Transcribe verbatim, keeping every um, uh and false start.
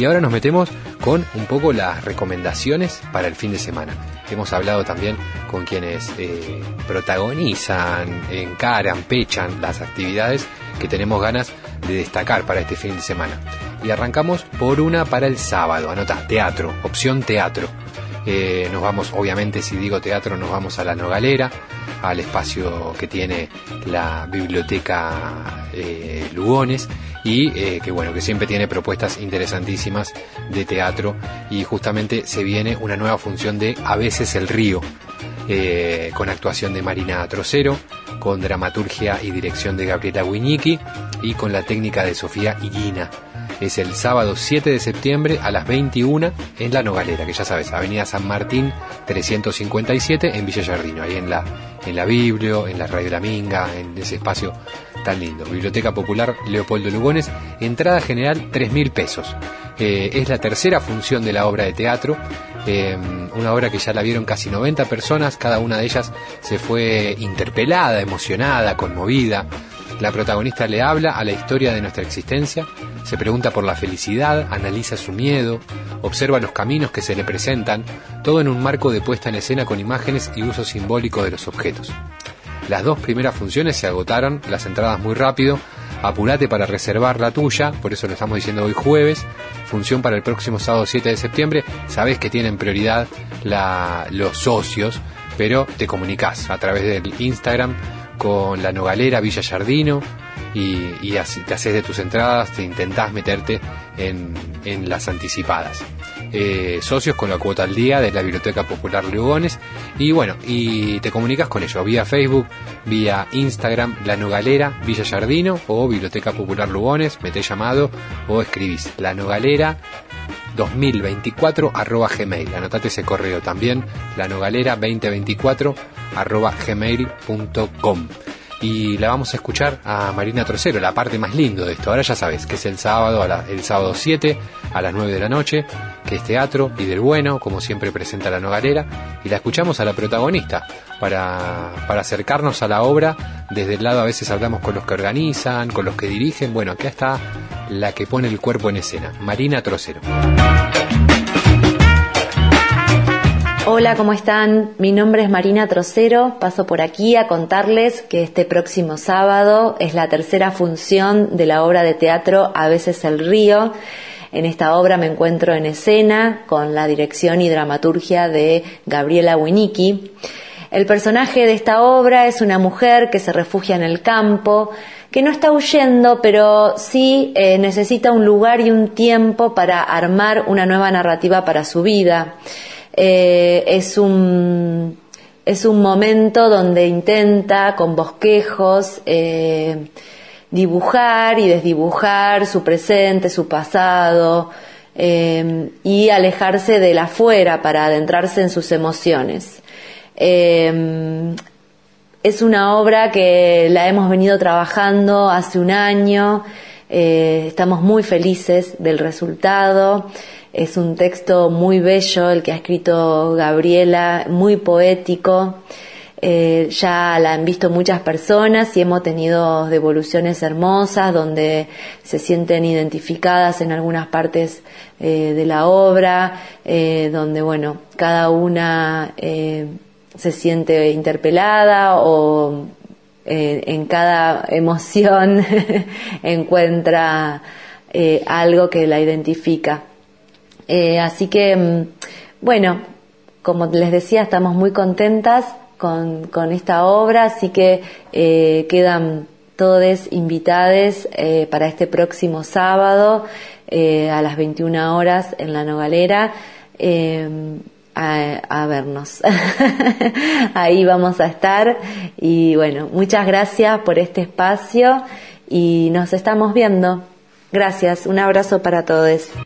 Y ahora nos metemos con un poco las recomendaciones para el fin de semana. Hemos hablado también con quienes eh, protagonizan, encaran, pechan las actividades que tenemos ganas de destacar para este fin de semana. Y arrancamos por una para el sábado. Anota, teatro, opción teatro. Eh, nos vamos, obviamente, si digo teatro, nos vamos a la Nogalera, al espacio que tiene la biblioteca eh, Lugones, y eh, que bueno, que siempre tiene propuestas interesantísimas de teatro, y justamente se viene una nueva función de A veces el río, eh, con actuación de Marina Trocero, con dramaturgia y dirección de Gabriela Wiñicki y con la técnica de Sofía Higuina. Es el sábado siete de septiembre a las veintiuna en la Nogalera, que ya sabes, Avenida San Martín trescientos cincuenta y siete en Villa Giardino, ahí en la, en la Biblio, en la Radio La Minga, en ese espacio tan lindo. Biblioteca Popular Leopoldo Lugones, entrada general tres mil pesos. Eh, es la tercera función de la obra de teatro, eh, una obra que ya la vieron casi noventa personas, cada una de ellas se fue interpelada, emocionada, conmovida. La protagonista le habla a la historia de nuestra existencia, se pregunta por la felicidad, analiza su miedo, observa los caminos que se le presentan, todo en un marco de puesta en escena con imágenes y uso simbólico de los objetos. Las dos primeras funciones se agotaron, las entradas muy rápido, apurate para reservar la tuya, por eso lo estamos diciendo hoy jueves, función para el próximo sábado siete de septiembre, sabés que tienen prioridad la, los socios, pero te comunicás a través del Instagram con la Nogalera Villa Giardino y, y así, te haces de tus entradas, te intentás meterte en, en las anticipadas. Eh, socios con la cuota al día de la Biblioteca Popular Lugones, y bueno, y te comunicas con ellos vía Facebook, vía Instagram, La Nogalera Villa Giardino o Biblioteca Popular Lugones, metés llamado o escribís La Nogalera dos mil veinticuatro arroba gmail, anotate ese correo también, La Nogalera veinte veinticuatro arroba gmail punto com. Y la vamos a escuchar a Marina Trocero, la parte más lindo de esto. Ahora ya sabes que es el sábado, a la, el sábado siete a las nueve de la noche, que es teatro y del bueno, como siempre presenta la Nogalera, y la escuchamos a la protagonista para, para acercarnos a la obra. Desde el lado a veces hablamos con los que organizan, con los que dirigen. Bueno, acá está la que pone el cuerpo en escena, Marina Trocero. Hola, ¿cómo están? Mi nombre es Marina Trocero, paso por aquí a contarles que este próximo sábado es la tercera función de la obra de teatro A veces el río. En esta obra me encuentro en escena con la dirección y dramaturgia de Gabriela Wiñicki. El personaje de esta obra es una mujer que se refugia en el campo, que no está huyendo, pero sí eh, necesita un lugar y un tiempo para armar una nueva narrativa para su vida. Eh, es un es un momento donde intenta con bosquejos eh, dibujar y desdibujar su presente, su pasado, eh, y alejarse del afuera para adentrarse en sus emociones. Eh, es una obra que la hemos venido trabajando hace un año, eh, estamos muy felices del resultado. Es un texto muy bello el que ha escrito Gabriela, muy poético. Eh, ya la han visto muchas personas y hemos tenido devoluciones hermosas donde se sienten identificadas en algunas partes eh, de la obra, eh, donde bueno, cada una eh, se siente interpelada o eh, en cada emoción encuentra eh, algo que la identifica. Eh, así que, bueno, como les decía, estamos muy contentas con, con esta obra, así que eh, quedan todes invitades eh, para este próximo sábado eh, a las veintiuna horas en la Nogalera eh, a, a vernos. Ahí vamos a estar y bueno, muchas gracias por este espacio y nos estamos viendo. Gracias, un abrazo para todos.